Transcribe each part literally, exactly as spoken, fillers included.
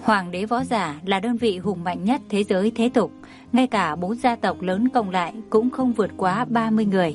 Hoàng đế võ giả là đơn vị hùng mạnh nhất thế giới thế tục, ngay cả bốn gia tộc lớn cộng lại cũng không vượt quá ba mươi người.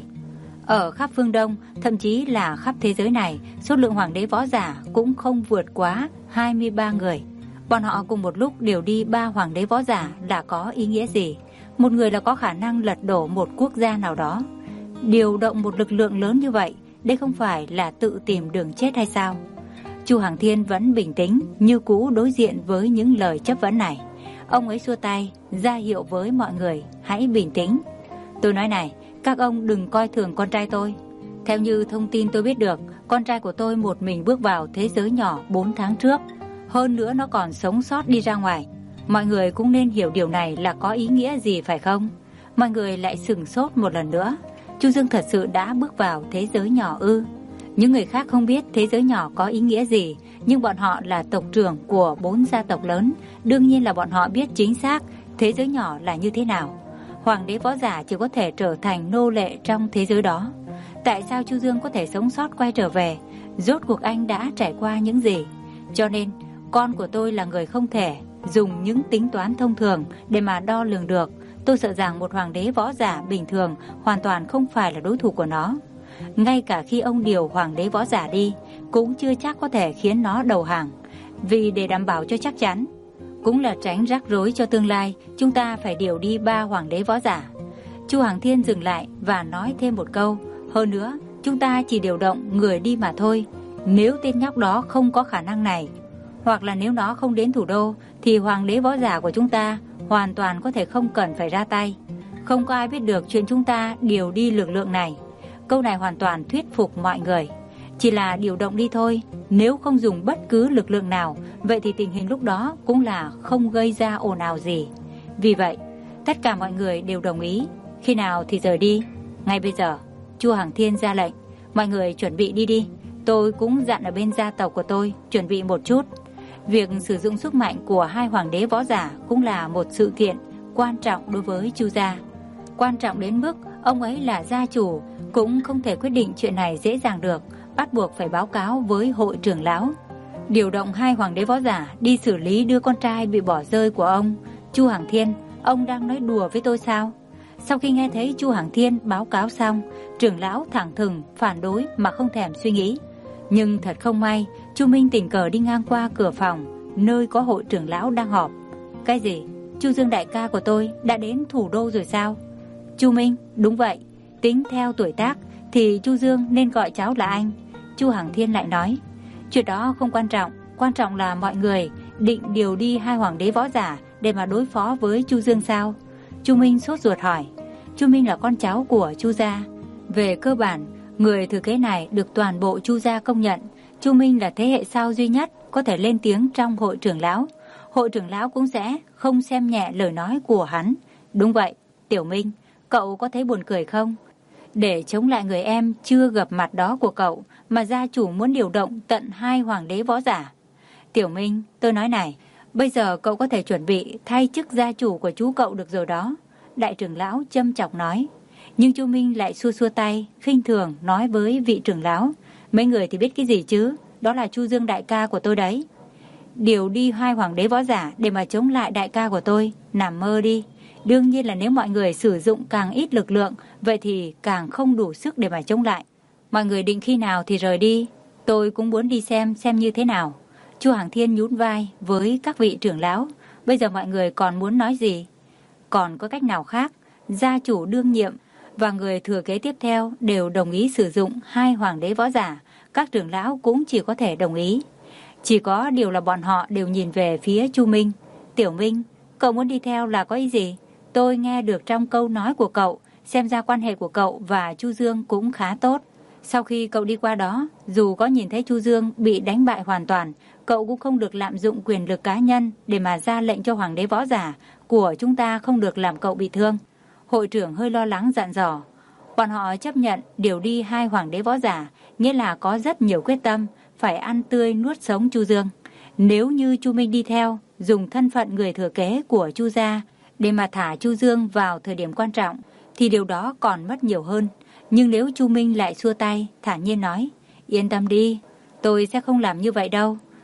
Ở khắp phương Đông, thậm chí là khắp thế giới này, số lượng hoàng đế võ giả cũng không vượt quá hai mươi ba người. Bọn họ cùng một lúc đều đi ba hoàng đế võ giả là có ý nghĩa gì? Một người là có khả năng lật đổ một quốc gia nào đó. Điều động một lực lượng lớn như vậy, đây không phải là tự tìm đường chết hay sao? Chu Hằng Thiên vẫn bình tĩnh như cũ đối diện với những lời chất vấn này. Ông ấy xua tay, ra hiệu với mọi người, hãy bình tĩnh. Tôi nói này, các ông đừng coi thường con trai tôi. Theo như thông tin tôi biết được, con trai của tôi một mình bước vào thế giới nhỏ bốn tháng trước. Hơn nữa nó còn sống sót đi ra ngoài. Mọi người cũng nên hiểu điều này là có ý nghĩa gì phải không? Mọi người lại sửng sốt một lần nữa. Chu Dương thật sự đã bước vào thế giới nhỏ ư? Những người khác không biết thế giới nhỏ có ý nghĩa gì, nhưng bọn họ là tộc trưởng của bốn gia tộc lớn, đương nhiên là bọn họ biết chính xác thế giới nhỏ là như thế nào. Hoàng đế võ giả chỉ có thể trở thành nô lệ trong thế giới đó. Tại sao Chu Dương có thể sống sót quay trở về? Rốt cuộc anh đã trải qua những gì? Cho nên, con của tôi là người không thể dùng những tính toán thông thường để mà đo lường được. Tôi sợ rằng một hoàng đế võ giả bình thường hoàn toàn không phải là đối thủ của nó. Ngay cả khi ông điều hoàng đế võ giả đi, cũng chưa chắc có thể khiến nó đầu hàng. Vì để đảm bảo cho chắc chắn, cũng là tránh rắc rối cho tương lai, chúng ta phải điều đi ba hoàng đế võ giả. Chu Hằng Thiên dừng lại và nói thêm một câu. Hơn nữa, chúng ta chỉ điều động người đi mà thôi. Nếu tên nhóc đó không có khả năng này, hoặc là nếu nó không đến thủ đô, thì hoàng đế võ giả của chúng ta hoàn toàn có thể không cần phải ra tay. Không có ai biết được chuyện chúng ta điều đi lực lượng này. Câu này hoàn toàn thuyết phục mọi người. Chỉ là điều động đi thôi. Nếu không dùng bất cứ lực lượng nào, vậy thì tình hình lúc đó cũng là không gây ra ồn ào gì. Vì vậy, tất cả mọi người đều đồng ý. Khi nào thì rời đi? Ngay bây giờ. Chu Hằng Thiên ra lệnh. Mọi người chuẩn bị đi đi. Tôi cũng dặn ở bên gia tộc của tôi chuẩn bị một chút. Việc sử dụng sức mạnh của hai hoàng đế võ giả cũng là một sự kiện quan trọng đối với Chu gia. Quan trọng đến mức ông ấy là gia chủ, cũng không thể quyết định chuyện này dễ dàng được, bắt buộc phải báo cáo với hội trưởng lão. Điều động hai hoàng đế võ giả đi xử lý đứa con trai bị bỏ rơi của ông. Chu Hằng Thiên, ông đang nói đùa với tôi sao? Sau khi nghe thấy Chu Hằng Thiên báo cáo xong, trưởng lão thẳng thừng phản đối mà không thèm suy nghĩ. Nhưng thật không may, Chu Minh tình cờ đi ngang qua cửa phòng nơi có hội trưởng lão đang họp. Cái gì? Chu Dương đại ca của tôi đã đến thủ đô rồi sao? Chu Minh, đúng vậy. Tính theo tuổi tác thì Chu Dương nên gọi cháu là anh. Chu Hằng Thiên lại nói. Chuyện đó không quan trọng, quan trọng là mọi người định điều đi hai hoàng đế võ giả để mà đối phó với Chu Dương sao? Chu Minh sốt ruột hỏi. Chu Minh là con cháu của Chu gia. Về cơ bản, người thừa kế này được toàn bộ Chu gia công nhận. Chu Minh là thế hệ sau duy nhất có thể lên tiếng trong hội trưởng lão. Hội trưởng lão cũng sẽ không xem nhẹ lời nói của hắn. Đúng vậy, Tiểu Minh, cậu có thấy buồn cười không? Để chống lại người em chưa gặp mặt đó của cậu mà gia chủ muốn điều động tận hai hoàng đế võ giả. Tiểu Minh, tôi nói này, bây giờ cậu có thể chuẩn bị thay chức gia chủ của chú cậu được rồi đó. Đại trưởng lão châm chọc nói. Nhưng Chu Minh lại xua xua tay, khinh thường nói với vị trưởng lão. Mấy người thì biết cái gì chứ, đó là Chu Dương đại ca của tôi đấy. Điều đi hai hoàng đế võ giả để mà chống lại đại ca của tôi, nằm mơ đi. Đương nhiên là nếu mọi người sử dụng càng ít lực lượng, vậy thì càng không đủ sức để mà chống lại. Mọi người định khi nào thì rời đi, tôi cũng muốn đi xem xem như thế nào. Chu Hằng Thiên nhún vai với các vị trưởng lão. Bây giờ mọi người còn muốn nói gì? Còn có cách nào khác? Gia chủ đương nhiệm và người thừa kế tiếp theo đều đồng ý sử dụng hai hoàng đế võ giả. Các trưởng lão cũng chỉ có thể đồng ý. Chỉ có điều là bọn họ đều nhìn về phía Chu Minh. Tiểu Minh, cậu muốn đi theo là có ý gì? Tôi nghe được trong câu nói của cậu, xem ra quan hệ của cậu và Chu Dương cũng khá tốt. Sau khi cậu đi qua đó, dù có nhìn thấy Chu Dương bị đánh bại hoàn toàn, cậu cũng không được lạm dụng quyền lực cá nhân để mà ra lệnh cho hoàng đế võ giả của chúng ta không được làm cậu bị thương. Hội trưởng hơi lo lắng dặn dò. Bọn họ chấp nhận điều đi hai hoàng đế võ giả, nghĩa là có rất nhiều quyết tâm, phải ăn tươi nuốt sống Chu Dương. Nếu như Chu Minh đi theo, dùng thân phận người thừa kế của Chu gia để mà thả Chu Dương vào thời điểm quan trọng, thì điều đó còn mất nhiều hơn. Nhưng nếu Chu Minh lại xua tay, thản nhiên nói, yên tâm đi, tôi sẽ không làm như vậy đâu.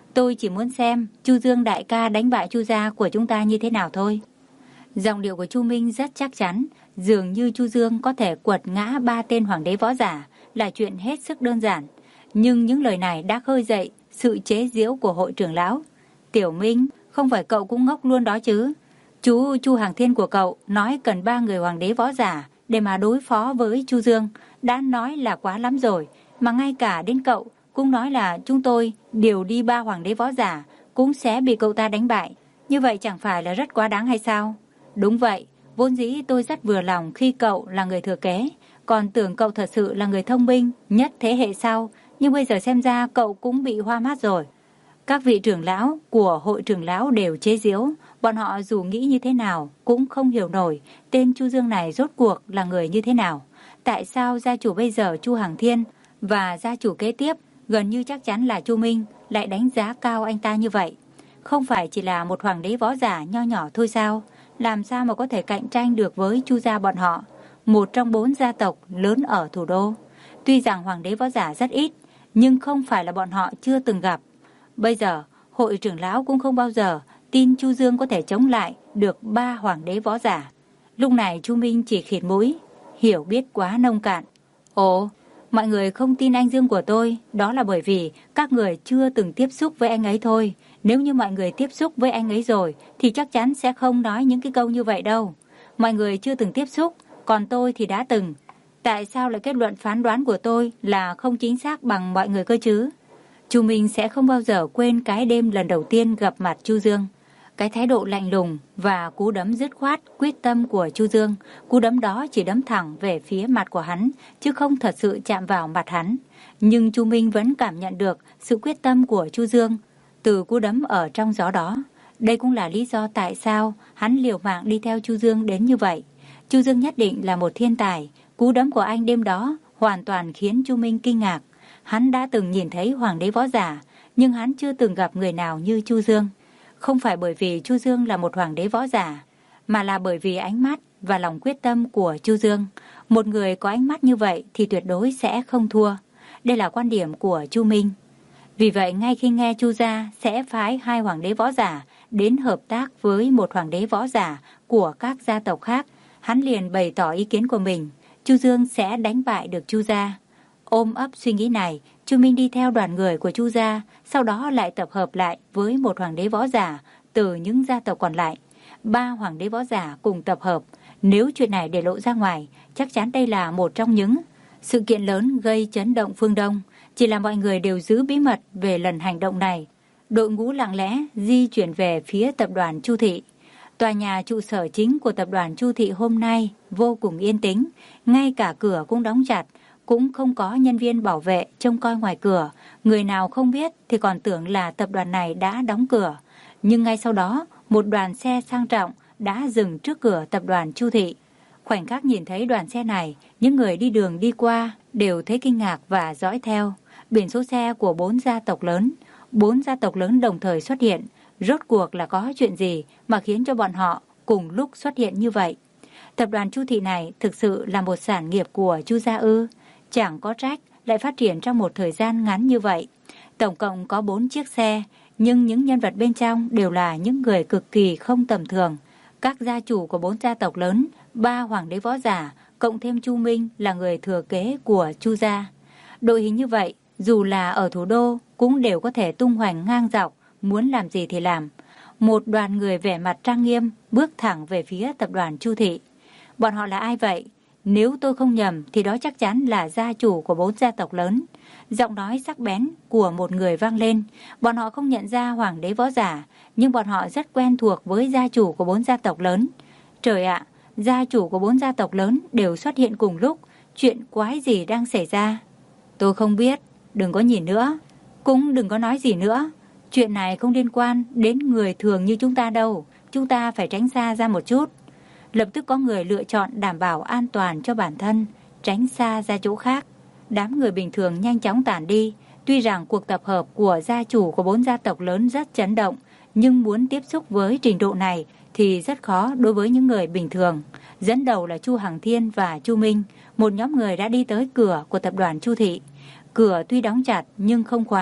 Tôi chỉ muốn xem Chu Dương đại ca đánh bại Chu gia của chúng ta như thế nào thôi. Giọng điệu của Chu Minh rất chắc chắn, dường như Chu Dương có thể quật ngã ba tên hoàng đế võ giả là chuyện hết sức đơn giản. Nhưng những lời này đã khơi dậy sự chế giễu của hội trưởng lão. Tiểu Minh, không phải cậu cũng ngốc luôn đó chứ? Chú Chu Hàng Thiên của cậu nói cần ba người hoàng đế võ giả để mà đối phó với Chu Dương, đã nói là quá lắm rồi, mà ngay cả đến cậu cũng nói là chúng tôi điều đi ba hoàng đế võ giả cũng sẽ bị cậu ta đánh bại. Như vậy chẳng phải là rất quá đáng hay sao? Đúng vậy, vốn dĩ tôi rất vừa lòng khi cậu là người thừa kế, còn tưởng cậu thật sự là người thông minh nhất thế hệ sau, nhưng bây giờ xem ra cậu cũng bị hoa mắt rồi. Các vị trưởng lão của hội trưởng lão đều chế giễu, bọn họ dù nghĩ như thế nào cũng không hiểu nổi tên Chu Dương này rốt cuộc là người như thế nào. Tại sao gia chủ bây giờ Chu Hàng Thiên và gia chủ kế tiếp gần như chắc chắn là Chu Minh lại đánh giá cao anh ta như vậy? Không phải chỉ là một hoàng đế võ giả nho nhỏ thôi sao? Làm sao mà có thể cạnh tranh được với Chu gia bọn họ, một trong bốn gia tộc lớn ở thủ đô? Tuy rằng hoàng đế võ giả rất ít, nhưng không phải là bọn họ chưa từng gặp. Bây giờ, hội trưởng lão cũng không bao giờ tin Chu Dương có thể chống lại được ba hoàng đế võ giả. Lúc này Chu Minh chỉ khịt mũi, hiểu biết quá nông cạn. Ồ, mọi người không tin anh Dương của tôi, đó là bởi vì các người chưa từng tiếp xúc với anh ấy thôi. Nếu như mọi người tiếp xúc với anh ấy rồi, thì chắc chắn sẽ không nói những cái câu như vậy đâu. Mọi người chưa từng tiếp xúc, còn tôi thì đã từng. Tại sao lại kết luận phán đoán của tôi là không chính xác bằng mọi người cơ chứ? Chu Minh sẽ không bao giờ quên cái đêm lần đầu tiên gặp mặt Chu Dương. Cái thái độ lạnh lùng và cú đấm dứt khoát, quyết tâm của Chu Dương. Cú đấm đó chỉ đấm thẳng về phía mặt của hắn, chứ không thật sự chạm vào mặt hắn. Nhưng Chu Minh vẫn cảm nhận được sự quyết tâm của Chu Dương từ cú đấm ở trong gió đó. Đây cũng là lý do tại sao hắn liều mạng đi theo Chu Dương đến như vậy. Chu Dương nhất định là một thiên tài. Cú đấm của anh đêm đó hoàn toàn khiến Chu Minh kinh ngạc. Hắn đã từng nhìn thấy hoàng đế võ giả, nhưng hắn chưa từng gặp người nào như Chu Dương. Không phải bởi vì Chu Dương là một hoàng đế võ giả, mà là bởi vì ánh mắt và lòng quyết tâm của Chu Dương. Một người có ánh mắt như vậy thì tuyệt đối sẽ không thua. Đây là quan điểm của Chu Minh. Vì vậy ngay khi nghe Chu gia sẽ phái hai hoàng đế võ giả đến hợp tác với một hoàng đế võ giả của các gia tộc khác, hắn liền bày tỏ ý kiến của mình. Chu Dương sẽ đánh bại được Chu gia. Ôm ấp suy nghĩ này, Chu Minh đi theo đoàn người của Chu gia, sau đó lại tập hợp lại với một hoàng đế võ giả từ những gia tộc còn lại. Ba hoàng đế võ giả cùng tập hợp. Nếu chuyện này để lộ ra ngoài, chắc chắn đây là một trong những sự kiện lớn gây chấn động phương Đông. Chỉ là mọi người đều giữ bí mật về lần hành động này. Đội ngũ lặng lẽ di chuyển về phía tập đoàn Chu Thị. Tòa nhà trụ sở chính của tập đoàn Chu Thị hôm nay vô cùng yên tĩnh, ngay cả cửa cũng đóng chặt, cũng không có nhân viên bảo vệ trông coi ngoài cửa. Người nào không biết thì còn tưởng là tập đoàn này đã đóng cửa. Nhưng ngay sau đó, một đoàn xe sang trọng đã dừng trước cửa tập đoàn Chu Thị. Khoảnh khắc nhìn thấy đoàn xe này, những người đi đường đi qua đều thấy kinh ngạc và dõi theo. Biển số xe của bốn gia tộc lớn, bốn gia tộc lớn đồng thời xuất hiện. Rốt cuộc là có chuyện gì mà khiến cho bọn họ cùng lúc xuất hiện như vậy? Tập đoàn Chu Thị này thực sự là một sản nghiệp của Chu gia ư? Chẳng có trách lại phát triển trong một thời gian ngắn như vậy. Tổng cộng có bốn chiếc xe, nhưng những nhân vật bên trong đều là những người cực kỳ không tầm thường. Các gia chủ của bốn gia tộc lớn, ba hoàng đế võ giả, cộng thêm Chu Minh là người thừa kế của Chu gia. Đội hình như vậy, dù là ở thủ đô cũng đều có thể tung hoành ngang dọc, muốn làm gì thì làm. Một đoàn người vẻ mặt trang nghiêm bước thẳng về phía tập đoàn Chu Thị. Bọn họ là ai vậy? Nếu tôi không nhầm thì đó chắc chắn là gia chủ của bốn gia tộc lớn. Giọng nói sắc bén của một người vang lên. Bọn họ không nhận ra hoàng đế võ giả, nhưng bọn họ rất quen thuộc với gia chủ của bốn gia tộc lớn. Trời ạ, gia chủ của bốn gia tộc lớn đều xuất hiện cùng lúc. Chuyện quái gì đang xảy ra? Tôi không biết, đừng có nhìn nữa, cũng đừng có nói gì nữa. Chuyện này không liên quan đến người thường như chúng ta đâu. Chúng ta phải tránh xa ra một chút. Lập tức có người lựa chọn đảm bảo an toàn cho bản thân, tránh xa ra chỗ khác. Đám người bình thường nhanh chóng tản đi. Tuy rằng cuộc tập hợp của gia chủ của bốn gia tộc lớn rất chấn động, nhưng muốn tiếp xúc với trình độ này thì rất khó đối với những người bình thường. Dẫn đầu là Chu Hằng Thiên và Chu Minh, một nhóm người đã đi tới cửa của tập đoàn Chu Thị. Cửa tuy đóng chặt nhưng không khóa,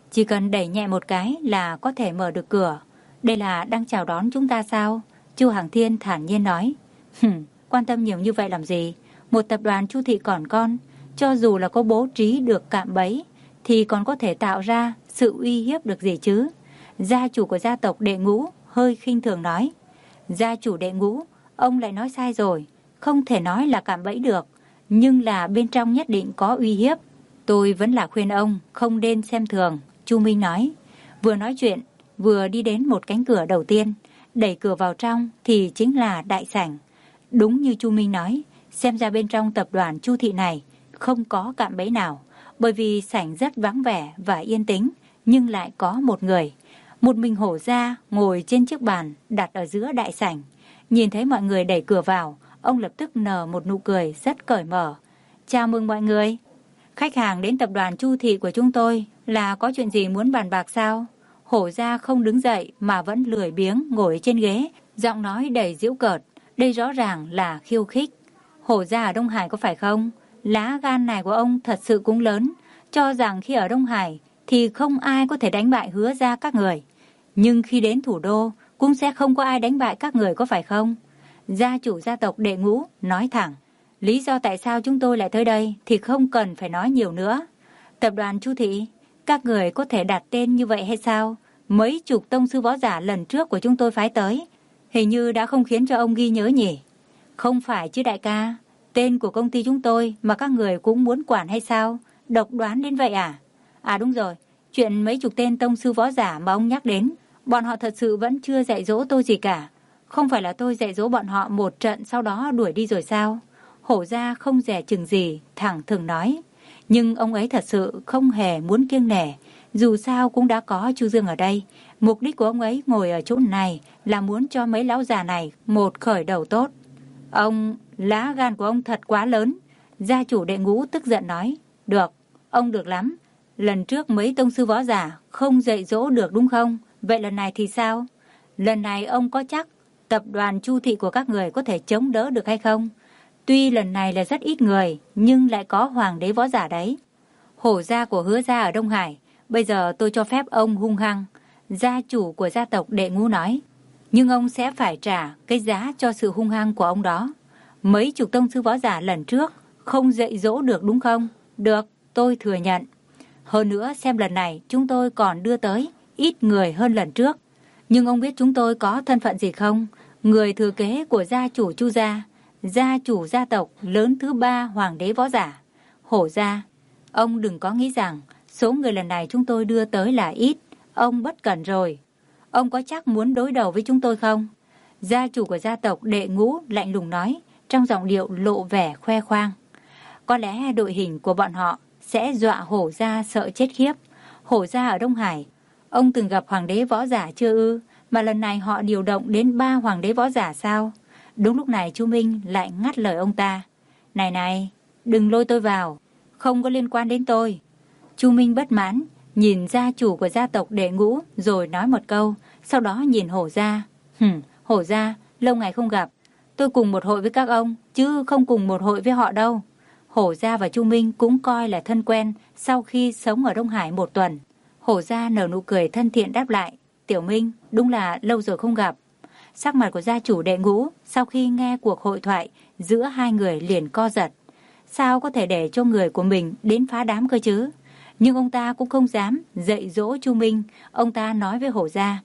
Chỉ cần đẩy nhẹ một cái là có thể mở được cửa. Đây là đang chào đón chúng ta sao? Chu Hằng Thiên thản nhiên nói. Hừm, quan tâm nhiều như vậy làm gì? Một tập đoàn Chu thị còn con, cho dù là có bố trí được cạm bẫy thì còn có thể tạo ra sự uy hiếp được gì chứ? Gia chủ của gia tộc Đệ Ngũ hơi khinh thường nói. Gia chủ Đệ Ngũ, ông lại nói sai rồi. Không thể nói là cạm bẫy được, nhưng là bên trong nhất định có uy hiếp. Tôi vẫn là khuyên ông không nên xem thường, Chu Minh nói. Vừa nói chuyện, vừa đi đến một cánh cửa đầu tiên. Đẩy cửa vào trong thì chính là đại sảnh. Đúng như Chu Minh nói, xem ra bên trong tập đoàn Chu thị này không có cạm bẫy nào. Bởi vì sảnh rất vắng vẻ và yên tĩnh, nhưng lại có một người. Một mình Hổ Gia ngồi trên chiếc bàn đặt ở giữa đại sảnh. Nhìn thấy mọi người đẩy cửa vào, ông lập tức nở một nụ cười rất cởi mở. Chào mừng mọi người. Khách hàng đến tập đoàn Chu thị của chúng tôi là có chuyện gì muốn bàn bạc sao? Hổ Gia không đứng dậy mà vẫn lười biếng ngồi trên ghế, giọng nói đầy giễu cợt. Đây rõ ràng là khiêu khích. Hổ Gia ở Đông Hải có phải không? Lá gan này của ông thật sự cũng lớn, cho rằng khi ở Đông Hải thì không ai có thể đánh bại Hứa Gia các người. Nhưng khi đến thủ đô cũng sẽ không có ai đánh bại các người có phải không? Gia chủ gia tộc Đệ Ngũ nói thẳng. Lý do tại sao chúng tôi lại tới đây thì không cần phải nói nhiều nữa. Tập đoàn Chu thị, các người có thể đặt tên như vậy hay sao? Mấy chục tông sư võ giả lần trước của chúng tôi phái tới, hình như đã không khiến cho ông ghi nhớ nhỉ? Không phải chứ đại ca, tên của công ty chúng tôi mà các người cũng muốn quản hay sao? Độc đoán đến vậy à? À đúng rồi, chuyện mấy chục tên tông sư võ giả mà ông nhắc đến, bọn họ thật sự vẫn chưa dạy dỗ tôi gì cả. Không phải là tôi dạy dỗ bọn họ một trận sau đó đuổi đi rồi sao? Hổ Gia không dè chừng gì, thẳng thừng nói. Nhưng ông ấy thật sự không hề muốn kiêng nể. Dù sao cũng đã có Chu Dương ở đây. Mục đích của ông ấy ngồi ở chỗ này là muốn cho mấy lão già này một khởi đầu tốt. Ông, lá gan của ông thật quá lớn. Gia chủ Đệ Ngũ tức giận nói. Được, ông được lắm. Lần trước mấy tông sư võ giả không dạy dỗ được đúng không? Vậy lần này thì sao? Lần này ông có chắc tập đoàn Chu thị của các người có thể chống đỡ được hay không? Tuy lần này là rất ít người, nhưng lại có hoàng đế võ giả đấy. Hổ Gia của Hứa Gia ở Đông Hải, bây giờ tôi cho phép ông hung hăng. Gia chủ của gia tộc Đệ Ngũ nói. Nhưng ông sẽ phải trả cái giá cho sự hung hăng của ông đó. Mấy chục tông sư võ giả lần trước không dạy dỗ được đúng không? Được, tôi thừa nhận. Hơn nữa xem lần này chúng tôi còn đưa tới ít người hơn lần trước. Nhưng ông biết chúng tôi có thân phận gì không? Người thừa kế của gia chủ Chu Gia, gia chủ gia tộc lớn thứ ba hoàng đế võ giả. Hổ Gia, ông đừng có nghĩ rằng số người lần này chúng tôi đưa tới là ít. Ông bất cẩn rồi. Ông có chắc muốn đối đầu với chúng tôi không? Gia chủ của gia tộc Đệ Ngũ lạnh lùng nói, trong giọng điệu lộ vẻ khoe khoang. Có lẽ đội hình của bọn họ sẽ dọa Hổ Gia sợ chết khiếp. Hổ Gia ở Đông Hải, ông từng gặp hoàng đế võ giả chưa ư? Mà lần này họ điều động đến ba hoàng đế võ giả sao? Đúng lúc này Chu Minh lại ngắt lời ông ta. Này này, đừng lôi tôi vào, không có liên quan đến tôi. Chu Minh bất mãn, nhìn gia chủ của gia tộc Đệ Ngũ rồi nói một câu, sau đó nhìn Hổ Gia. Hừm, Hổ Gia, lâu ngày không gặp, tôi cùng một hội với các ông, chứ không cùng một hội với họ đâu. Hổ Gia và Chu Minh cũng coi là thân quen sau khi sống ở Đông Hải một tuần. Hổ Gia nở nụ cười thân thiện đáp lại. Tiểu Minh, đúng là lâu rồi không gặp. Sắc mặt của gia chủ Đệ Ngũ sau khi nghe cuộc hội thoại giữa hai người liền co giật. Sao có thể để cho người của mình đến phá đám cơ chứ? Nhưng ông ta cũng không dám dạy dỗ Chu Minh. Ông ta nói với Hổ Gia.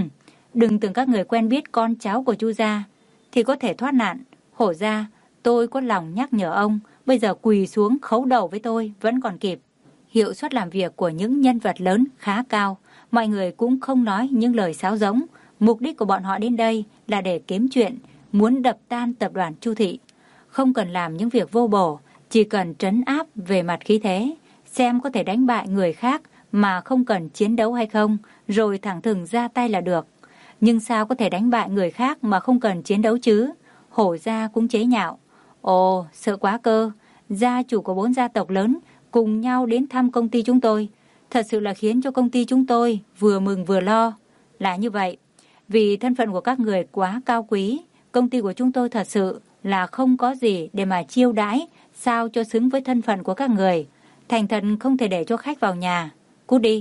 Đừng tưởng các người quen biết con cháu của Chu Gia thì có thể thoát nạn. Hổ Gia, tôi có lòng nhắc nhở ông, bây giờ quỳ xuống khấu đầu với tôi vẫn còn kịp. Hiệu suất làm việc của những nhân vật lớn khá cao. Mọi người cũng không nói những lời sáo rỗng. Mục đích của bọn họ đến đây là để kiếm chuyện, muốn đập tan tập đoàn Chu thị. Không cần làm những việc vô bổ, chỉ cần trấn áp về mặt khí thế, xem có thể đánh bại người khác mà không cần chiến đấu hay không, rồi thẳng thừng ra tay là được. Nhưng sao có thể đánh bại người khác mà không cần chiến đấu chứ? Hổ Gia cũng chế nhạo. Ồ, sợ quá cơ. Gia chủ của bốn gia tộc lớn cùng nhau đến thăm công ty chúng tôi. Thật sự là khiến cho công ty chúng tôi vừa mừng vừa lo. Là như vậy, vì thân phận của các người quá cao quý, công ty của chúng tôi thật sự là không có gì để mà chiêu đãi sao cho xứng với thân phận của các người. Thành thật không thể để cho khách vào nhà. Cút đi,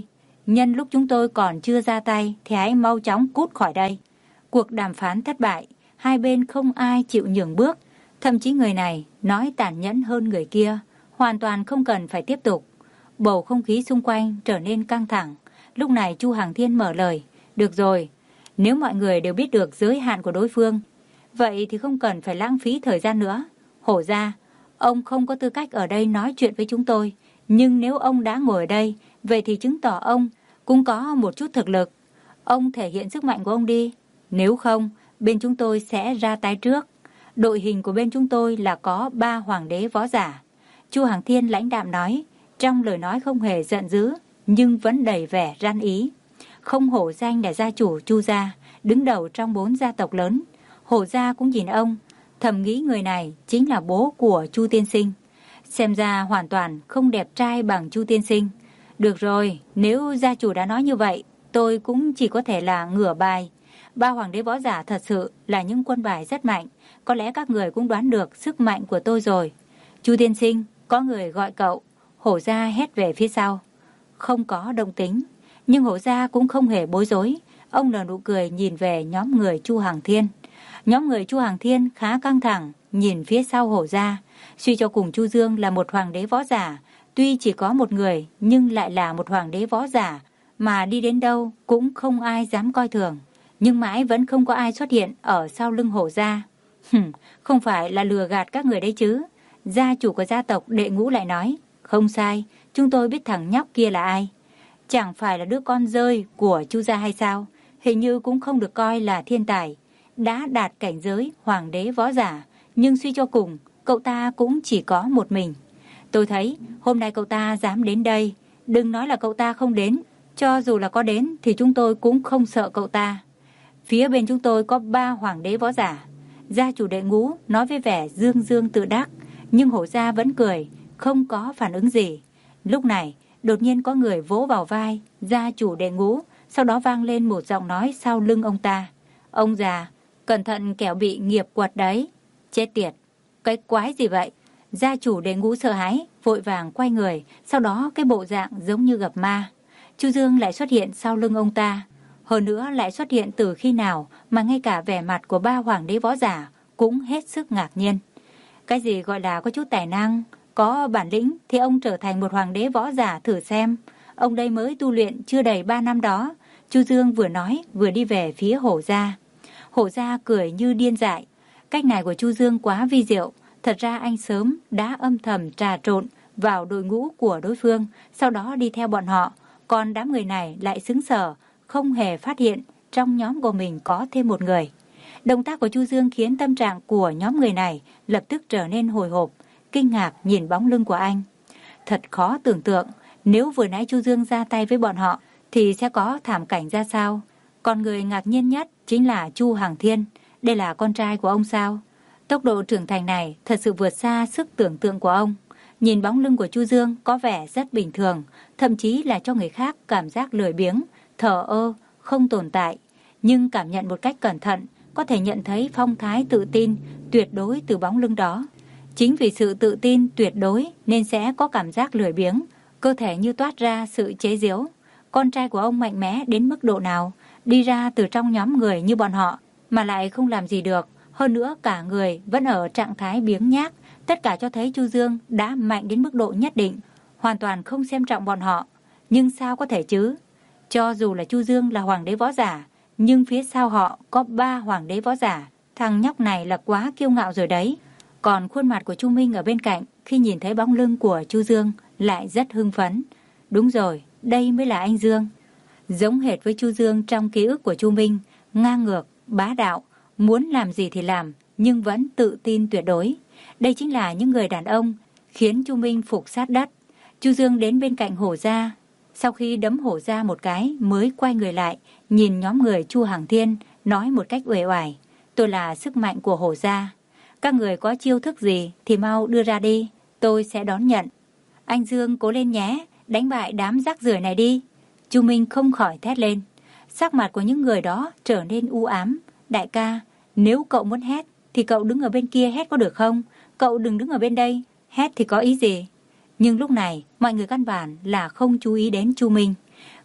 Nhân lúc chúng tôi còn chưa ra tay thì hãy mau chóng cút khỏi đây. Cuộc đàm phán thất bại, hai bên không ai chịu nhường bước. Thậm chí người này nói tàn nhẫn hơn người kia, hoàn toàn không cần phải tiếp tục. Bầu không khí xung quanh trở nên căng thẳng. Lúc này Chu Hằng Thiên mở lời. Được rồi, nếu mọi người đều biết được giới hạn của đối phương, vậy thì không cần phải lãng phí thời gian nữa. Hổ gia, ông không có tư cách ở đây nói chuyện với chúng tôi. Nhưng nếu ông đã ngồi ở đây, vậy thì chứng tỏ ông cũng có một chút thực lực. Ông thể hiện sức mạnh của ông đi. Nếu không, bên chúng tôi sẽ ra tay trước. Đội hình của bên chúng tôi là có ba hoàng đế võ giả. Chu Hằng Thiên lãnh đạm nói, trong lời nói không hề giận dữ, nhưng vẫn đầy vẻ ran ý. Không hổ danh là gia chủ Chu gia, đứng đầu trong bốn gia tộc lớn. Hổ gia cũng nhìn ông, thầm nghĩ người này chính là bố của Chu tiên sinh. Xem ra hoàn toàn không đẹp trai bằng Chu tiên sinh. Được rồi, nếu gia chủ đã nói như vậy, tôi cũng chỉ có thể là ngửa bài. Ba hoàng đế võ giả thật sự là những quân bài rất mạnh. Có lẽ các người cũng đoán được sức mạnh của tôi rồi. Chu tiên sinh, có người gọi cậu. Hổ gia hét về phía sau. Không có động tính. Nhưng hổ gia cũng không hề bối rối. Ông nở nụ cười nhìn về nhóm người Chu Hằng Thiên. Nhóm người Chu Hằng Thiên khá căng thẳng, nhìn phía sau hổ gia. Suy cho cùng Chu Dương là một hoàng đế võ giả. Tuy chỉ có một người, nhưng lại là một hoàng đế võ giả. Mà đi đến đâu cũng không ai dám coi thường. Nhưng mãi vẫn không có ai xuất hiện ở sau lưng hổ gia. Hừm, không phải là lừa gạt các người đấy chứ. Gia chủ của gia tộc Đệ Ngũ lại nói, không sai, chúng tôi biết thằng nhóc kia là ai. Chẳng phải là đứa con rơi của Chu gia hay sao? Hình như cũng không được coi là thiên tài. Đã đạt cảnh giới hoàng đế võ giả, nhưng suy cho cùng, cậu ta cũng chỉ có một mình. Tôi thấy hôm nay cậu ta dám đến đây, đừng nói là cậu ta không đến. Cho dù là có đến thì chúng tôi cũng không sợ cậu ta. Phía bên chúng tôi có ba hoàng đế võ giả. Gia chủ Đệ Ngũ nói với vẻ dương dương tự đắc, nhưng hổ gia vẫn cười, không có phản ứng gì. Lúc này, đột nhiên có người vỗ vào vai gia chủ Đệ Ngũ, sau đó vang lên một giọng nói sau lưng ông ta. Ông già, cẩn thận kẻo bị nghiệp quật đấy. Chết tiệt, cái quái gì vậy? Gia chủ Đệ Ngũ sợ hãi, vội vàng quay người, sau đó cái bộ dạng giống như gặp ma. Chu Dương lại xuất hiện sau lưng ông ta. Hơn nữa lại xuất hiện từ khi nào mà ngay cả vẻ mặt của ba hoàng đế võ giả cũng hết sức ngạc nhiên. Cái gì gọi là có chút tài năng, có bản lĩnh thì ông trở thành một hoàng đế võ giả thử xem. Ông đây mới tu luyện chưa đầy ba năm đó. Chu Dương vừa nói vừa đi về phía hổ gia. Hổ gia cười như điên dại. Cách này của Chu Dương quá vi diệu. Thật ra anh sớm đã âm thầm trà trộn vào đội ngũ của đối phương, sau đó đi theo bọn họ. Còn đám người này lại sững sờ, không hề phát hiện trong nhóm của mình có thêm một người. Động tác của Chu Dương khiến tâm trạng của nhóm người này lập tức trở nên hồi hộp, kinh ngạc nhìn bóng lưng của anh. Thật khó tưởng tượng, nếu vừa nãy Chu Dương ra tay với bọn họ thì sẽ có thảm cảnh ra sao. Còn người ngạc nhiên nhất chính là Chu Hằng Thiên. Đây là con trai của ông sao? Tốc độ trưởng thành này thật sự vượt xa sức tưởng tượng của ông. Nhìn bóng lưng của Chu Dương có vẻ rất bình thường, thậm chí là cho người khác cảm giác lười biếng, thờ ơ, không tồn tại. Nhưng cảm nhận một cách cẩn thận, có thể nhận thấy phong thái tự tin tuyệt đối từ bóng lưng đó. Chính vì sự tự tin tuyệt đối nên sẽ có cảm giác lười biếng, cơ thể như toát ra sự chế giễu. Con trai của ông mạnh mẽ đến mức độ nào, đi ra từ trong nhóm người như bọn họ mà lại không làm gì được. Hơn nữa cả người vẫn ở trạng thái biếng nhác. Tất cả cho thấy Chu Dương đã mạnh đến mức độ nhất định, hoàn toàn không xem trọng bọn họ. Nhưng sao có thể chứ? Cho dù là Chu Dương là hoàng đế võ giả, nhưng phía sau họ có ba hoàng đế võ giả. Thằng nhóc này là quá kiêu ngạo rồi đấy. Còn khuôn mặt của Chu Minh ở bên cạnh khi nhìn thấy bóng lưng của Chu Dương lại rất hưng phấn. Đúng rồi, đây mới là anh Dương. Giống hệt với Chu Dương trong ký ức của Chu Minh, ngang ngược, bá đạo, muốn làm gì thì làm, nhưng vẫn tự tin tuyệt đối. Đây chính là những người đàn ông khiến Chu Minh phục sát đất. Chu Dương đến bên cạnh hổ gia, sau khi đấm hổ gia một cái mới quay người lại, nhìn nhóm người Chu Hằng Thiên, nói một cách uể oải: tôi là sức mạnh của hổ gia. Các người có chiêu thức gì thì mau đưa ra đi, tôi sẽ đón nhận. Anh Dương cố lên nhé, đánh bại đám rác rưởi này đi. Chu Minh không khỏi thét lên. Sắc mặt của những người đó trở nên u ám. Đại ca, nếu cậu muốn hét thì cậu đứng ở bên kia hét có được không? Cậu đừng đứng ở bên đây, hét thì có ý gì? Nhưng lúc này mọi người căn bản là không chú ý đến Chu Minh.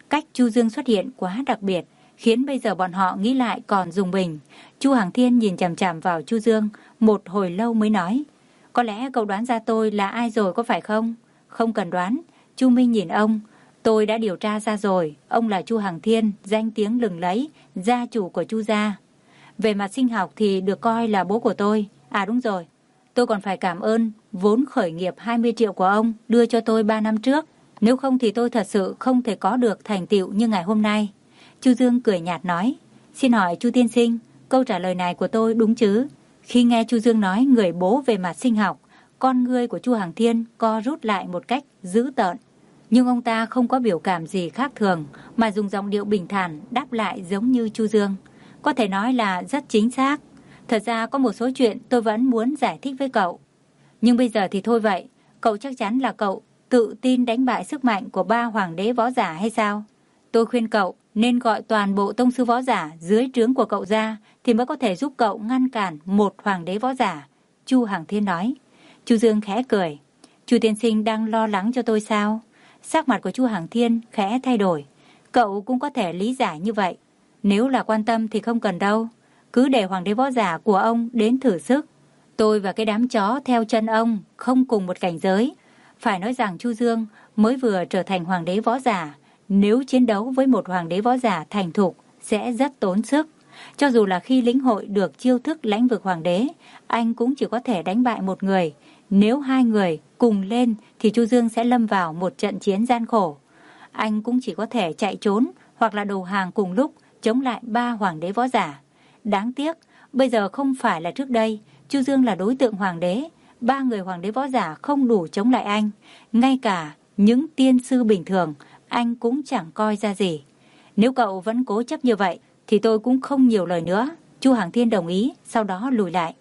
Cách Chu Dương xuất hiện quá đặc biệt, khiến bây giờ bọn họ nghĩ lại còn rùng mình. Chu Hằng Thiên nhìn chằm chằm vào Chu Dương, một hồi lâu mới nói: "Có lẽ cậu đoán ra tôi là ai rồi có phải không?" "Không cần đoán." Chu Minh nhìn ông: "Tôi đã điều tra ra rồi, ông là Chu Hằng Thiên, danh tiếng lừng lẫy, gia chủ của Chu gia. Về mặt sinh học thì được coi là bố của tôi. À đúng rồi, tôi còn phải cảm ơn vốn khởi nghiệp hai mươi triệu của ông đưa cho tôi ba năm trước. Nếu không thì tôi thật sự không thể có được thành tựu như ngày hôm nay." Chu Dương cười nhạt nói: "Xin hỏi Chu tiên sinh, câu trả lời này của tôi đúng chứ?" Khi nghe Chu Dương nói người bố về mặt sinh học, con ngươi của Chu Hằng Thiên co rút lại một cách dữ tợn. Nhưng ông ta không có biểu cảm gì khác thường, mà dùng giọng điệu bình thản đáp lại giống như Chu Dương. Có thể nói là rất chính xác. Thật ra có một số chuyện tôi vẫn muốn giải thích với cậu. Nhưng bây giờ thì thôi vậy, cậu chắc chắn là cậu tự tin đánh bại sức mạnh của ba hoàng đế võ giả hay sao? Tôi khuyên cậu nên gọi toàn bộ tông sư võ giả dưới trướng của cậu ra thì mới có thể giúp cậu ngăn cản một hoàng đế võ giả." Chu Hằng Thiên nói. Chu Dương khẽ cười: "Chu tiên sinh đang lo lắng cho tôi sao?" Sắc mặt của Chu Hằng Thiên khẽ thay đổi. Cậu cũng có thể lý giải như vậy. Nếu là quan tâm thì không cần đâu. Cứ để hoàng đế võ giả của ông đến thử sức. Tôi và cái đám chó theo chân ông không cùng một cảnh giới. Phải nói rằng Chu Dương mới vừa trở thành hoàng đế võ giả. Nếu chiến đấu với một hoàng đế võ giả thành thục sẽ rất tốn sức. Cho dù là khi lĩnh hội được chiêu thức lãnh vực hoàng đế, anh cũng chỉ có thể đánh bại một người. Nếu hai người cùng lên thì Chu Dương sẽ lâm vào một trận chiến gian khổ. Anh cũng chỉ có thể chạy trốn hoặc là đầu hàng cùng lúc chống lại ba hoàng đế võ giả. Đáng tiếc, bây giờ không phải là trước đây. Chu Dương là đối tượng hoàng đế. Ba người hoàng đế võ giả không đủ chống lại anh. Ngay cả những tiên sư bình thường, anh cũng chẳng coi ra gì. Nếu cậu vẫn cố chấp như vậy, thì tôi cũng không nhiều lời nữa." Chu Hằng Thiên đồng ý, sau đó lùi lại.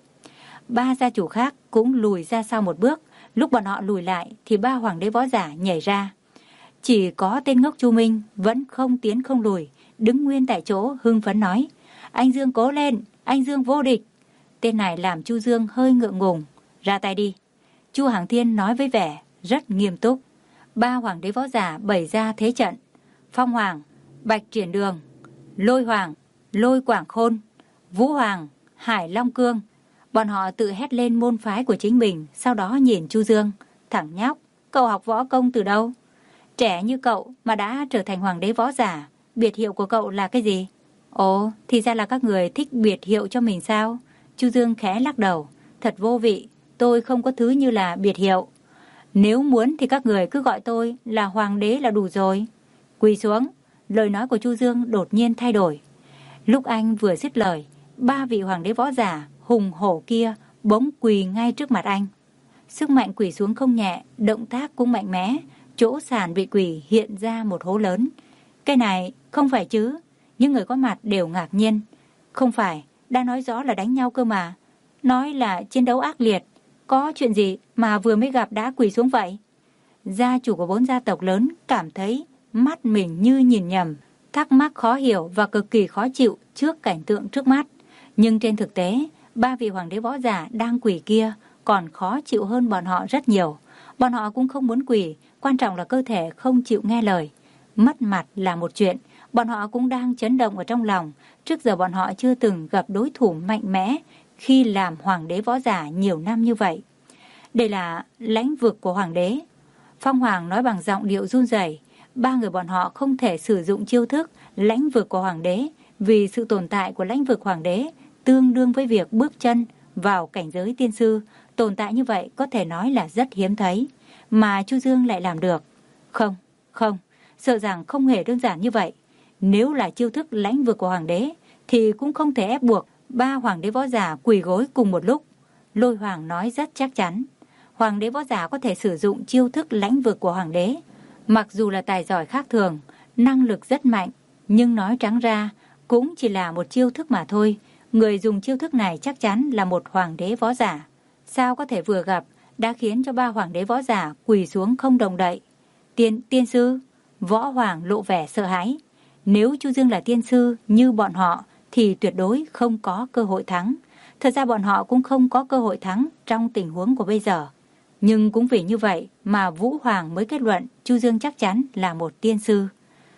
Ba gia chủ khác cũng lùi ra sau một bước. Lúc bọn họ lùi lại thì ba hoàng đế võ giả nhảy ra. Chỉ có tên ngốc Chu Minh vẫn không tiến không lùi, đứng nguyên tại chỗ hưng phấn nói: "Anh Dương cố lên, anh Dương vô địch." Tên này làm Chu Dương hơi ngượng ngùng. "Ra tay đi." Chu Hằng Thiên nói với vẻ rất nghiêm túc. Ba hoàng đế võ giả bày ra thế trận: Phong Hoàng, Bạch Triển Đường, Lôi Hoàng, Lôi Quảng Khôn, Vũ Hoàng, Hải Long Cương. Bọn họ tự hét lên môn phái của chính mình, sau đó nhìn Chu Dương: "Thằng nhóc, cậu học võ công từ đâu? Trẻ như cậu mà đã trở thành hoàng đế võ giả, biệt hiệu của cậu là cái gì?" "Ồ, thì ra là các người thích biệt hiệu cho mình sao?" Chu Dương khẽ lắc đầu: "Thật vô vị, tôi không có thứ như là biệt hiệu. Nếu muốn thì các người cứ gọi tôi là hoàng đế là đủ rồi." "Quỳ xuống." Lời nói của Chu Dương đột nhiên thay đổi. Lúc anh vừa dứt lời, ba vị hoàng đế võ giả hùng hổ kia bỗng quỳ ngay trước mặt anh. Sức mạnh quỳ xuống không nhẹ, động tác cũng mạnh mẽ. Chỗ sàn bị quỳ hiện ra một hố lớn. "Cái này không phải chứ?" Những người có mặt đều ngạc nhiên. "Không phải, đã nói rõ là đánh nhau cơ mà. Nói là chiến đấu ác liệt. Có chuyện gì mà vừa mới gặp đã quỳ xuống vậy?" Gia chủ của bốn gia tộc lớn cảm thấy mắt mình như nhìn nhầm, thắc mắc khó hiểu và cực kỳ khó chịu trước cảnh tượng trước mắt. Nhưng trên thực tế, ba vị hoàng đế võ giả đang quỳ kia còn khó chịu hơn bọn họ rất nhiều. Bọn họ cũng không muốn quỳ, quan trọng là cơ thể không chịu nghe lời. Mất mặt là một chuyện, bọn họ cũng đang chấn động ở trong lòng. Trước giờ bọn họ chưa từng gặp đối thủ mạnh mẽ khi làm hoàng đế võ giả nhiều năm như vậy. Đây là lãnh vực của hoàng đế. Phong Hoàng nói bằng giọng điệu run rẩy. Ba người bọn họ không thể sử dụng chiêu thức lãnh vực của hoàng đế, vì sự tồn tại của lãnh vực hoàng đế tương đương với việc bước chân vào cảnh giới tiên sư. Tồn tại như vậy có thể nói là rất hiếm thấy, mà Chu Dương lại làm được. Không, không, sợ rằng không hề đơn giản như vậy. Nếu là chiêu thức lãnh vực của hoàng đế thì cũng không thể ép buộc ba hoàng đế võ giả quỳ gối cùng một lúc. Lôi Hoàng nói rất chắc chắn. Hoàng đế võ giả có thể sử dụng chiêu thức lãnh vực của hoàng đế. Mặc dù là tài giỏi khác thường, năng lực rất mạnh, nhưng nói trắng ra cũng chỉ là một chiêu thức mà thôi. Người dùng chiêu thức này chắc chắn là một hoàng đế võ giả. Sao có thể vừa gặp đã khiến cho ba hoàng đế võ giả quỳ xuống không động đậy? Tiên, tiên sư? Võ Hoàng lộ vẻ sợ hãi. Nếu Chu Dương là tiên sư như bọn họ thì tuyệt đối không có cơ hội thắng. Thật ra bọn họ cũng không có cơ hội thắng trong tình huống của bây giờ. Nhưng cũng vì như vậy mà Vũ Hoàng mới kết luận Chu Dương chắc chắn là một tiên sư.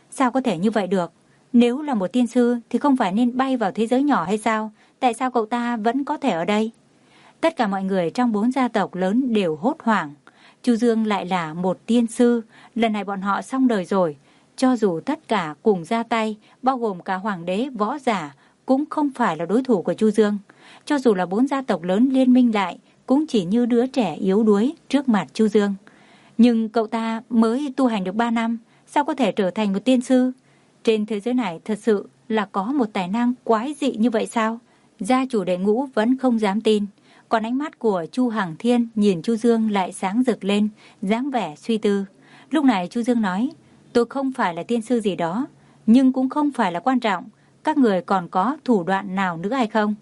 Sao có thể như vậy được? Nếu là một tiên sư thì không phải nên bay vào thế giới nhỏ hay sao? Tại sao cậu ta vẫn có thể ở đây? Tất cả mọi người trong bốn gia tộc lớn đều hốt hoảng. Chu Dương lại là một tiên sư, lần này bọn họ xong đời rồi. Cho dù tất cả cùng ra tay, bao gồm cả hoàng đế, võ giả, cũng không phải là đối thủ của Chu Dương. Cho dù là bốn gia tộc lớn liên minh lại, cũng chỉ như đứa trẻ yếu đuối trước mặt Chu Dương. Nhưng cậu ta mới tu hành được ba năm, sao có thể trở thành một tiên sư? Trên thế giới này thật sự là có một tài năng quái dị như vậy sao? Gia chủ đệ ngũ vẫn không dám tin. Còn ánh mắt của Chu Hằng Thiên nhìn Chu Dương lại sáng rực lên, dáng vẻ suy tư. Lúc này Chu Dương nói, tôi không phải là tiên sư gì đó, nhưng cũng không phải là quan trọng. Các người còn có thủ đoạn nào nữa hay không?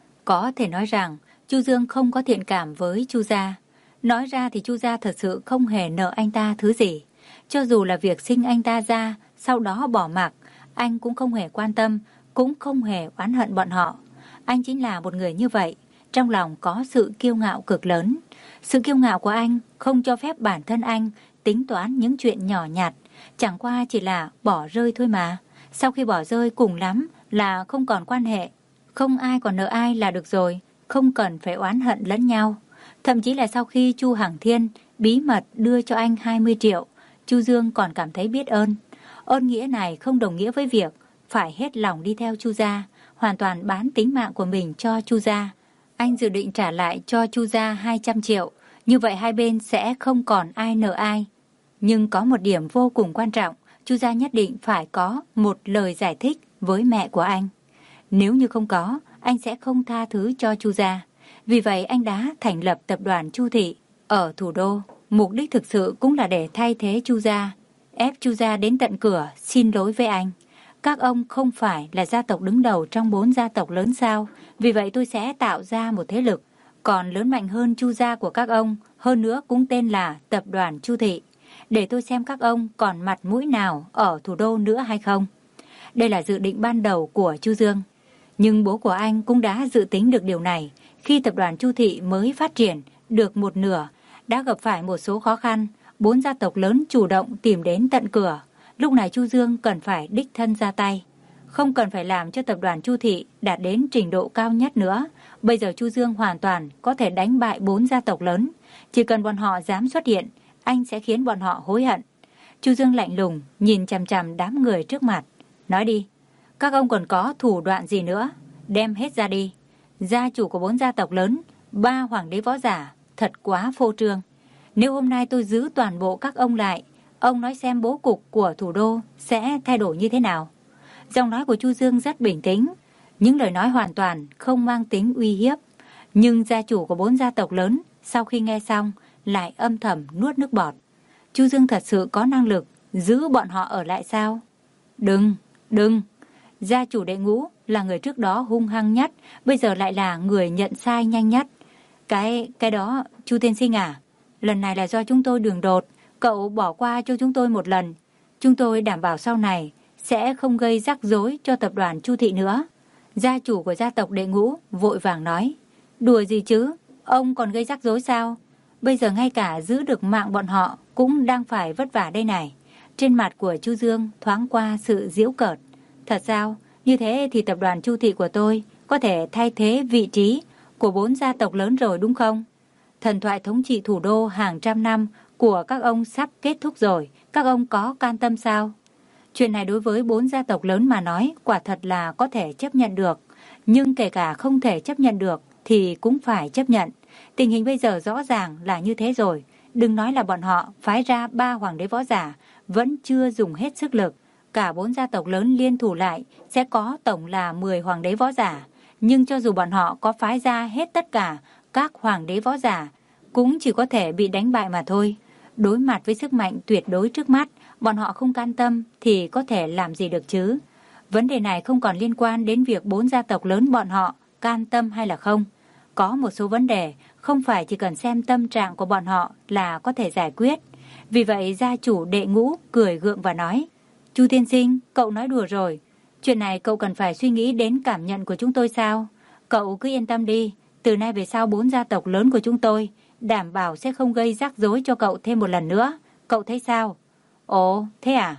Có thể nói rằng, Chu Dương không có thiện cảm với Chu gia. Nói ra thì Chu gia thật sự không hề nợ anh ta thứ gì. Cho dù là việc sinh anh ta ra, sau đó bỏ mặc, anh cũng không hề quan tâm, cũng không hề oán hận bọn họ. Anh chính là một người như vậy, trong lòng có sự kiêu ngạo cực lớn. Sự kiêu ngạo của anh không cho phép bản thân anh tính toán những chuyện nhỏ nhặt, chẳng qua chỉ là bỏ rơi thôi mà. Sau khi bỏ rơi cùng lắm là không còn quan hệ, không ai còn nợ ai là được rồi, không cần phải oán hận lẫn nhau. Thậm chí là sau khi Chu Hằng Thiên bí mật đưa cho anh hai mươi triệu, Chu Dương còn cảm thấy biết ơn. Ơn nghĩa này không đồng nghĩa với việc phải hết lòng đi theo Chu gia, hoàn toàn bán tính mạng của mình cho Chu gia. Anh dự định trả lại cho Chu gia hai trăm triệu, như vậy hai bên sẽ không còn ai nợ ai. Nhưng có một điểm vô cùng quan trọng, Chu gia nhất định phải có một lời giải thích với mẹ của anh. Nếu như không có, anh sẽ không tha thứ cho Chu gia. Vì vậy anh đã thành lập tập đoàn Chu Thị ở thủ đô. Mục đích thực sự cũng là để thay thế Chu gia, ép Chu gia đến tận cửa xin lỗi với anh. Các ông không phải là gia tộc đứng đầu trong bốn gia tộc lớn sao? Vì vậy tôi sẽ tạo ra một thế lực còn lớn mạnh hơn Chu gia của các ông, hơn nữa cũng tên là tập đoàn Chu Thị. Để tôi xem các ông còn mặt mũi nào ở thủ đô nữa hay không. Đây là dự định ban đầu của Chu Dương. Nhưng bố của anh cũng đã dự tính được điều này. Khi tập đoàn Chu Thị mới phát triển được một nửa, đã gặp phải một số khó khăn, bốn gia tộc lớn chủ động tìm đến tận cửa. Lúc này Chu Dương cần phải đích thân ra tay, không cần phải làm cho tập đoàn Chu Thị đạt đến trình độ cao nhất nữa. Bây giờ Chu Dương hoàn toàn có thể đánh bại bốn gia tộc lớn. Chỉ cần bọn họ dám xuất hiện, anh sẽ khiến bọn họ hối hận. Chu Dương lạnh lùng nhìn chằm chằm đám người trước mặt. Nói đi, các ông còn có thủ đoạn gì nữa? Đem hết ra đi. Gia chủ của bốn gia tộc lớn, ba hoàng đế võ giả, thật quá phô trương. Nếu hôm nay tôi giữ toàn bộ các ông lại, ông nói xem bố cục của thủ đô sẽ thay đổi như thế nào? Giọng nói của Chu Dương rất bình tĩnh, những lời nói hoàn toàn không mang tính uy hiếp. Nhưng gia chủ của bốn gia tộc lớn sau khi nghe xong lại âm thầm nuốt nước bọt. Chu Dương thật sự có năng lực giữ bọn họ ở lại sao? Đừng, đừng. Gia chủ đệ ngũ là người trước đó hung hăng nhất, bây giờ lại là người nhận sai nhanh nhất. Cái, cái đó, Chu tiên sinh à, lần này là do chúng tôi đường đột, cậu bỏ qua cho chúng tôi một lần. Chúng tôi đảm bảo sau này sẽ không gây rắc rối cho tập đoàn Chu Thị nữa. Gia chủ của gia tộc đệ ngũ vội vàng nói. Đùa gì chứ, ông còn gây rắc rối sao? Bây giờ ngay cả giữ được mạng bọn họ cũng đang phải vất vả đây này. Trên mặt của Chu Dương thoáng qua sự giễu cợt. Thật sao? Như thế thì tập đoàn Chu Thị của tôi có thể thay thế vị trí của bốn gia tộc lớn rồi đúng không? Thần thoại thống trị thủ đô hàng trăm năm của các ông sắp kết thúc rồi. Các ông có can tâm sao? Chuyện này đối với bốn gia tộc lớn mà nói quả thật là có thể chấp nhận được. Nhưng kể cả không thể chấp nhận được thì cũng phải chấp nhận. Tình hình bây giờ rõ ràng là như thế rồi. Đừng nói là bọn họ phái ra ba hoàng đế võ giả vẫn chưa dùng hết sức lực. Cả bốn gia tộc lớn liên thủ lại sẽ có tổng là mười hoàng đế võ giả. Nhưng cho dù bọn họ có phái ra hết tất cả các hoàng đế võ giả, cũng chỉ có thể bị đánh bại mà thôi. Đối mặt với sức mạnh tuyệt đối trước mắt, bọn họ không can tâm thì có thể làm gì được chứ? Vấn đề này không còn liên quan đến việc bốn gia tộc lớn bọn họ can tâm hay là không. Có một số vấn đề không phải chỉ cần xem tâm trạng của bọn họ là có thể giải quyết. Vì vậy gia chủ đệ ngũ cười gượng và nói, Chu tiên sinh, cậu nói đùa rồi. Chuyện này cậu cần phải suy nghĩ đến cảm nhận của chúng tôi sao? Cậu cứ yên tâm đi, từ nay về sau bốn gia tộc lớn của chúng tôi đảm bảo sẽ không gây rắc rối cho cậu thêm một lần nữa. Cậu thấy sao? Ồ, thế à?